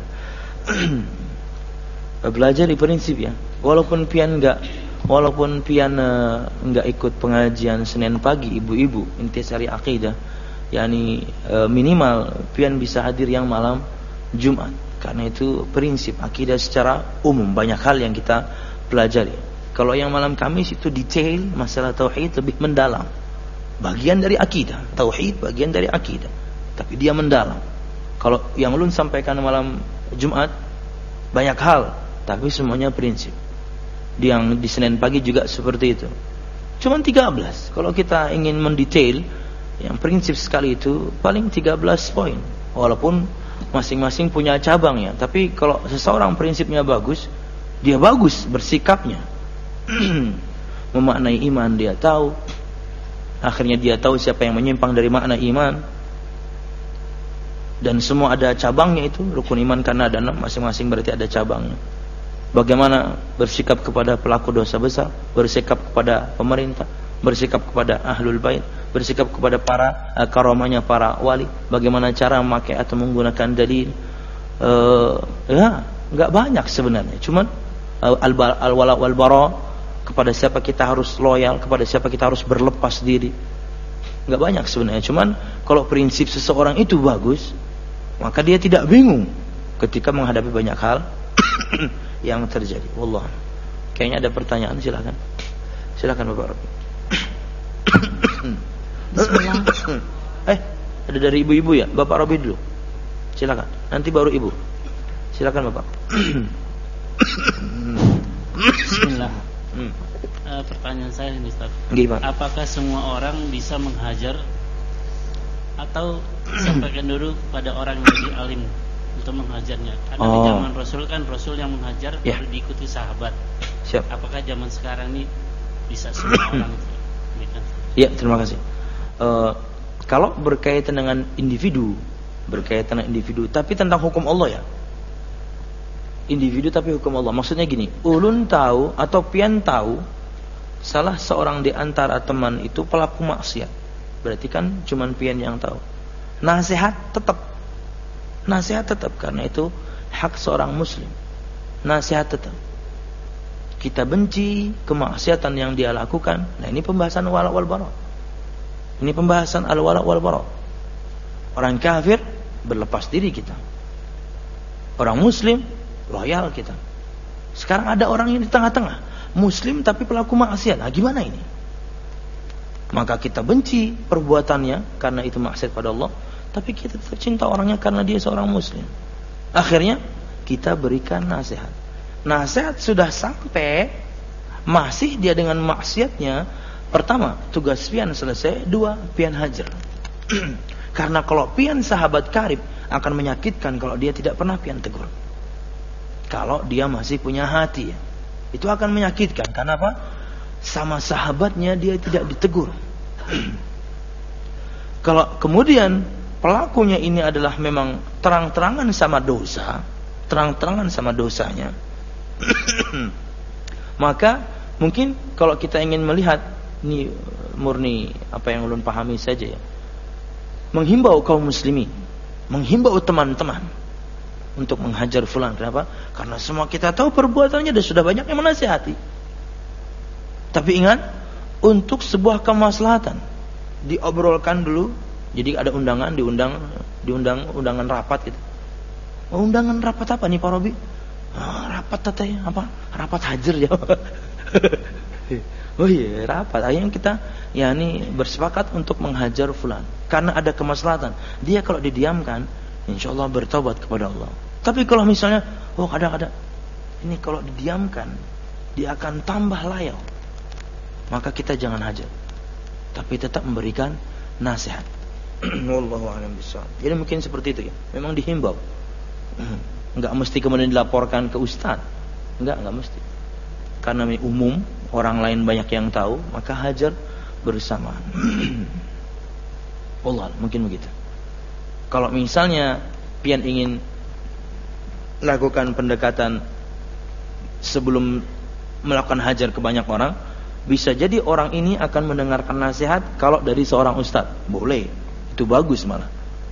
Belajar di prinsip ya. Walaupun pian enggak walaupun pian enggak uh, ikut pengajian Senin pagi ibu-ibu intisari akidah, yakni uh, minimal pian bisa hadir yang malam Jumat. Karena itu prinsip akidah secara umum, banyak hal yang kita pelajari. Kalau yang malam Kamis itu detail masalah tauhid lebih mendalam. Bagian dari akidah, tauhid bagian dari akidah, tapi dia mendalam. Kalau yang ulun sampaikan malam Jumat banyak hal, tapi semuanya prinsip. Yang di Senin pagi juga seperti itu. Cuman tiga belas. Kalau kita ingin mendetail yang prinsip sekali itu paling tiga belas poin. Walaupun masing-masing punya cabangnya, tapi kalau seseorang prinsipnya bagus, dia bagus bersikapnya. Memaknai iman dia tahu, akhirnya dia tahu siapa yang menyimpang dari makna iman, dan semua ada cabangnya itu. Rukun iman karena ada enam, masing-masing berarti ada cabangnya. Bagaimana bersikap kepada pelaku dosa besar, bersikap kepada pemerintah, bersikap kepada ahlul bait, bersikap kepada para uh, karomanya para wali, bagaimana cara memakai atau menggunakan dalil. Uh, ya, enggak banyak sebenarnya, cuman uh, al-wala wal bara kepada siapa kita harus loyal, kepada siapa kita harus berlepas diri. Nggak banyak sebenarnya. Cuman kalau prinsip seseorang itu bagus, maka dia tidak bingung ketika menghadapi banyak hal yang terjadi. Wallah. Kayaknya ada pertanyaan, silakan. Silakan Bapak Robi. Bismillah. Eh, ada dari ibu-ibu ya? Bapak Robi dulu. Silakan. Nanti baru ibu. Silakan Bapak. Bismillah. Hmm. Uh, pertanyaan saya ini Ustaz. Gimana? Apakah semua orang bisa menghajar atau sampaikan dulu pada orang yang lebih alim untuk menghajarnya? Karena Oh. di zaman Rasul kan Rasul yang menghajar Ya. baru diikuti sahabat. Siap. Apakah zaman sekarang ini bisa semua orang itu? Demikian. Ya, terima kasih. Uh, kalau berkaitan dengan individu, berkaitan dengan individu, tapi tentang hukum Allah ya. Individu tapi hukum Allah. Maksudnya gini, ulun tahu atau pian tahu salah seorang di antara teman itu pelaku maksiat. Berarti kan cuman pian yang tahu. Nasihat tetap. Nasihat tetap karena itu hak seorang muslim. Nasihat tetap. Kita benci kemaksiatan yang dia lakukan. Nah, ini pembahasan wala wal bara. Ini pembahasan al wala wal bara. Orang kafir berlepas diri kita. Orang muslim loyal kita. Sekarang ada orang yang di tengah-tengah, muslim tapi pelaku maksiat. Nah, gimana ini? Maka kita benci perbuatannya karena itu maksiat pada Allah, tapi kita tetap cinta orangnya karena dia seorang muslim. Akhirnya kita berikan nasihat. Nasihat sudah sampai, masih dia dengan maksiatnya. Pertama, tugas pian selesai. Dua, pian hajar. Karena kalau pian sahabat karib akan menyakitkan kalau dia tidak pernah pian tegur. Kalau dia masih punya hati, itu akan menyakitkan. Karena apa? Sama sahabatnya dia tidak ditegur. Kalau kemudian pelakunya ini adalah memang terang-terangan sama dosa, terang-terangan sama dosanya, maka mungkin kalau kita ingin melihat, ini murni apa yang ulun pahami saja ya, menghimbau kaum muslimin, menghimbau teman-teman untuk menghajar fulan. Kenapa? Karena semua kita tahu perbuatannya dan sudah banyak yang menasihati. Tapi ingat, untuk sebuah kemaslahatan diobrolkan dulu. Jadi ada undangan, diundang, diundang undangan rapat gitu. Oh, undangan rapat apa nih Pak Robi? Ah, rapat tatanya apa? Rapat hajar ya. Oh iya, rapat. Akhirnya kita ya ini bersepakat untuk menghajar fulan karena ada kemaslahatan. Dia kalau didiamkan, insya Allah bertobat kepada Allah. Tapi kalau misalnya, oh kadang-kadang ini kalau didiamkan, dia akan tambah layau. Maka kita jangan hajar, tapi tetap memberikan nasihat. Wallahu a'lam bishawab. Jadi mungkin seperti itu ya. Memang dihimbau. Enggak mesti kemudian dilaporkan ke ustaz. Enggak, enggak mesti. Karena ini umum, orang lain banyak yang tahu, maka hajar bersama. Allah, mungkin begitu. Kalau misalnya pian ingin lakukan pendekatan sebelum melakukan hajar ke banyak orang, bisa jadi orang ini akan mendengarkan nasihat kalau dari seorang ustaz. Boleh, itu bagus malah.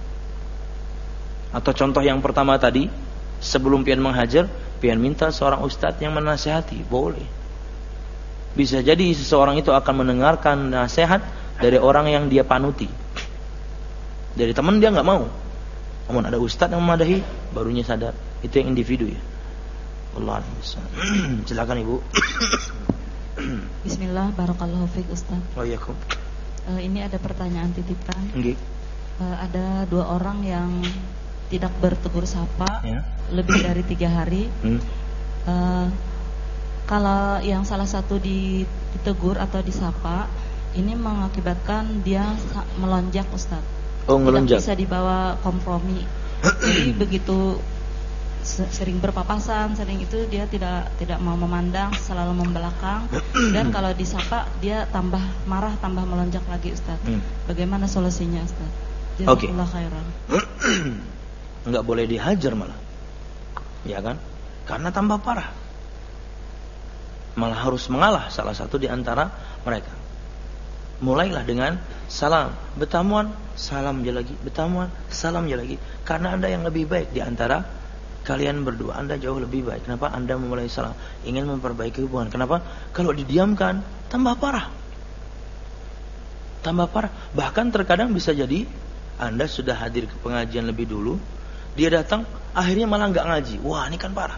Atau contoh yang pertama tadi, sebelum pian menghajar, pian minta seorang ustaz yang menasihati. Boleh. Bisa jadi seseorang itu akan mendengarkan nasihat dari orang yang dia panuti. Dari teman dia nggak mau. Namun ada ustaz yang memadahi, barunya sadar. Itu yang individu ya. Allah. Silakan Ibu. Bismillah, barakallahu fiik Ustaz. Waalaikum. Uh, ini ada pertanyaan titipan. Nggih. Uh, ada dua orang yang tidak bertegur sapa Ya. lebih dari tiga hari. Hmm. Uh, kalau yang salah satu ditegur atau disapa, ini mengakibatkan dia melonjak Ustaz. Oh, melonjak. Tidak bisa dibawa kompromi. Jadi begitu sering berpapasan, sering itu dia tidak tidak mau memandang, selalu membelakang. Dan kalau disapa dia tambah marah, tambah melonjak lagi Ustaz. Hmm. Bagaimana solusinya Ustaz? Oke. Jazakallahu khairan. Enggak boleh dihajar malah. Ya kan? Karena tambah parah. Malah harus mengalah salah satu di antara mereka. Mulailah dengan salam, bertamuan, salam je lagi, bertamuan, salam je lagi. Karena ada yang lebih baik di antara kalian berdua, Anda jauh lebih baik. Kenapa? Anda memulai salah, ingin memperbaiki hubungan. Kenapa? Kalau didiamkan, tambah parah. Tambah parah. Bahkan terkadang bisa jadi Anda sudah hadir ke pengajian lebih dulu, dia datang, akhirnya malah nggak ngaji. Wah, ini kan parah.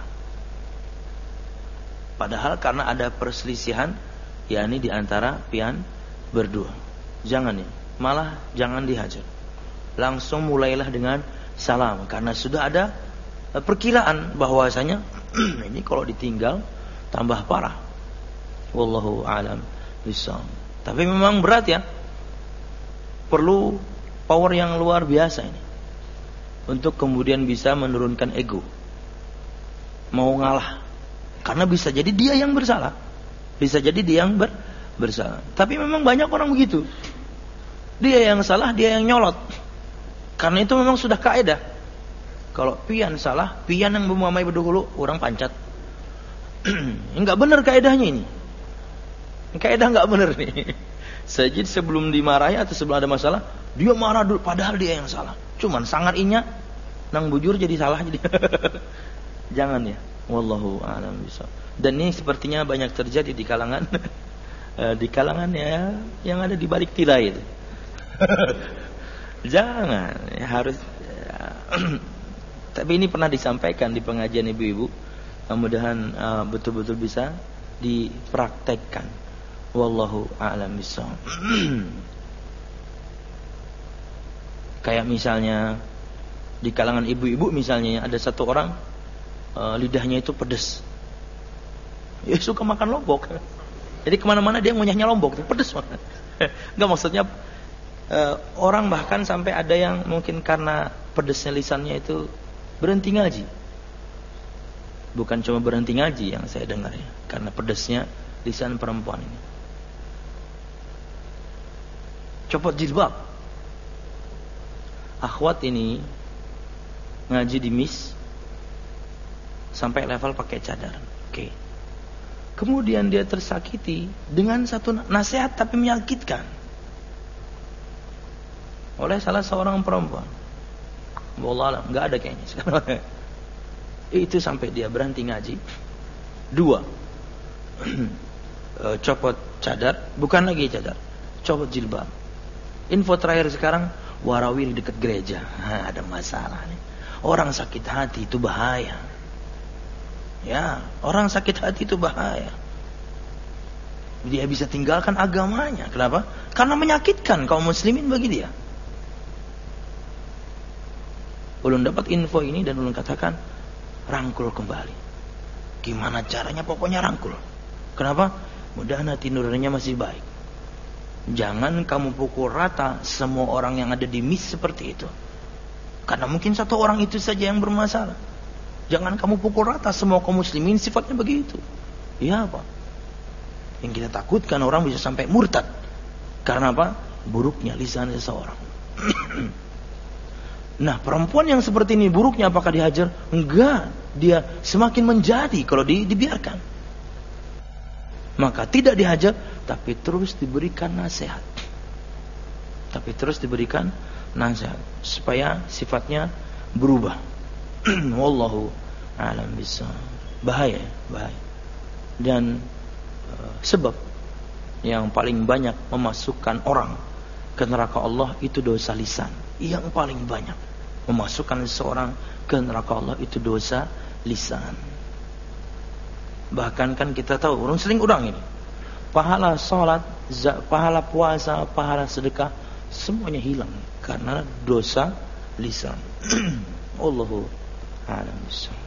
Padahal karena ada perselisihan, yakni di antara pian berdua. Jangan ya, malah jangan dihajar. Langsung mulailah dengan salam, karena sudah ada perkiraan bahwasanya ini kalau ditinggal tambah parah. Wallahu a'lam bishawab. Tapi memang berat ya. Perlu power yang luar biasa ini untuk kemudian bisa menurunkan ego. Mau ngalah. Karena bisa jadi dia yang bersalah. Bisa jadi dia yang ber, bersalah. Tapi memang banyak orang begitu. Dia yang salah, dia yang nyolot. Karena itu memang sudah kaidah. Kalau pian salah, pian yang memamai berdahulu, orang pancat. Enggak benar kaidahnya ini. Kaidah enggak benar nih. Sajid sebelum dimarahi atau sebelum ada masalah, dia marah dulu, padahal dia yang salah. Cuman sangat inya, nang bujur jadi salah jadi. Jangan ya. Wallahu a'lam bishawab. Dan ini sepertinya banyak terjadi di kalangan di kalangan ya yang ada di balik tirai itu. Jangan, ya, harus ya. Tapi ini pernah disampaikan di pengajian ibu-ibu. Mudah-mudahan uh, betul-betul bisa dipraktekkan. Wallahu a'lam bishawab. Kayak misalnya di kalangan ibu-ibu misalnya ada satu orang uh, lidahnya itu pedas. Ya suka makan lombok. Jadi kemana-mana dia ngunyahnya lombok, pedas banget. Enggak, maksudnya uh, orang bahkan sampai ada yang mungkin karena pedasnya lisannya itu berhenti ngaji. Bukan cuma berhenti ngaji yang saya dengar ya, karena pedasnya lisan perempuan ini. Copot jilbab. Akhwat ini ngaji di mis sampai level pakai cadar. Oke. Kemudian dia tersakiti dengan satu nasihat tapi menyakitkan oleh salah seorang perempuan. Wallah, enggak ada kayaknya sekarang. Itu sampai dia berhenti ngaji. Dua, copot cadar, bukan lagi cadar, copot jilbab. Info terakhir sekarang, warawiri dekat gereja. Nah, ada masalah nih. Orang sakit hati itu bahaya. Ya, orang sakit hati itu bahaya. Dia bisa tinggalkan agamanya. Kenapa? Karena menyakitkan kaum muslimin bagi dia. Ulun dapat info ini dan ulun katakan, rangkul kembali. Gimana caranya? Pokoknya rangkul. Kenapa? Mudah-mudahan hati nuraninya masih baik. Jangan kamu pukul rata semua orang yang ada di mis seperti itu. Karena mungkin satu orang itu saja yang bermasalah. Jangan kamu pukul rata semua kaum muslimin sifatnya begitu. Ya apa? Yang kita takutkan orang bisa sampai murtad. Karena apa? Buruknya lisan seseorang. Nah, perempuan yang seperti ini buruknya apakah dihajar? Enggak. Dia semakin menjadi kalau di, dibiarkan. Maka tidak dihajar, tapi terus diberikan nasihat. Tapi terus diberikan nasihat supaya sifatnya berubah. Wallahu a'lam bishawab. Bahaya, bahaya. Dan uh, sebab yang paling banyak memasukkan orang ke neraka Allah itu dosa lisan. Yang paling banyak memasukkan seseorang ke neraka Allah itu dosa lisan. Bahkan kan kita tahu, orang sering udang ini, pahala salat, pahala puasa, pahala sedekah, semuanya hilang karena dosa lisan. Allahu a'lam bishawab.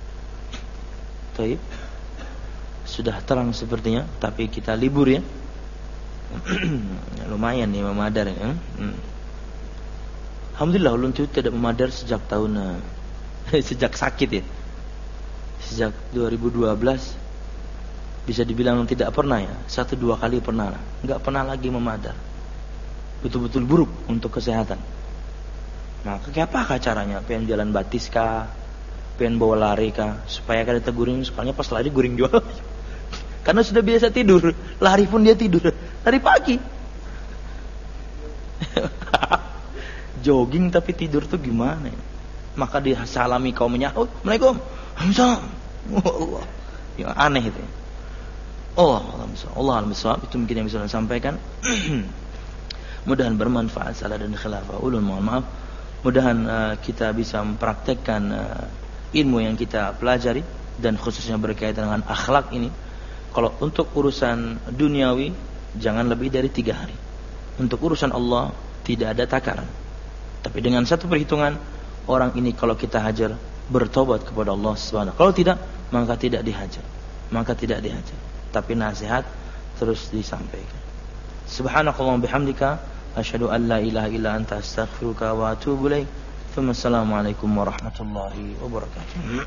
Baik. Sudah terang sepertinya, tapi kita libur ya. Lumayan nih memadar ya. Hmm. Alhamdulillah ulun itu tidak memadar sejak tahun sejak sakit ya. Sejak dua ribu dua belas bisa dibilang tidak pernah ya. Satu dua kali pernah lah. Enggak pernah lagi memadar. Betul-betul buruk untuk kesehatan. Nah, kayak apa caranya? Pengen jalan batis kah? Pengen bawa lari kah? Supaya kada teguring, soalnya pas lari guring juga. Karena sudah biasa tidur. Lari pun dia tidur. Lari pagi. Jogging tapi tidur tuh gimana ya? maka disalami kaumnya, oh, Assalamualaikum, Waalaikumsalam. Oh, Allah. Ya aneh itu. Allah Allah Allah itu mungkin yang bisa saya sampaikan. Mudahan bermanfaat. Salah dan khilafah ulun, mohon maaf. Mudahan uh, kita bisa mempraktekkan uh, ilmu yang kita pelajari, dan khususnya berkaitan dengan akhlak ini. Kalau untuk urusan duniawi jangan lebih dari tiga hari. Untuk urusan Allah tidak ada takaran. Tapi dengan satu perhitungan, orang ini kalau kita hajar bertobat kepada Allah Subhanahu. Kalau tidak, maka tidak dihajar. Maka tidak dihajar. Tapi nasihat terus disampaikan. Subhanakallahumma bihamdika asyhadu an la ilaha illa anta astaghfiruka wa atubu ilaik. Assalamualaikum warahmatullahi wabarakatuh.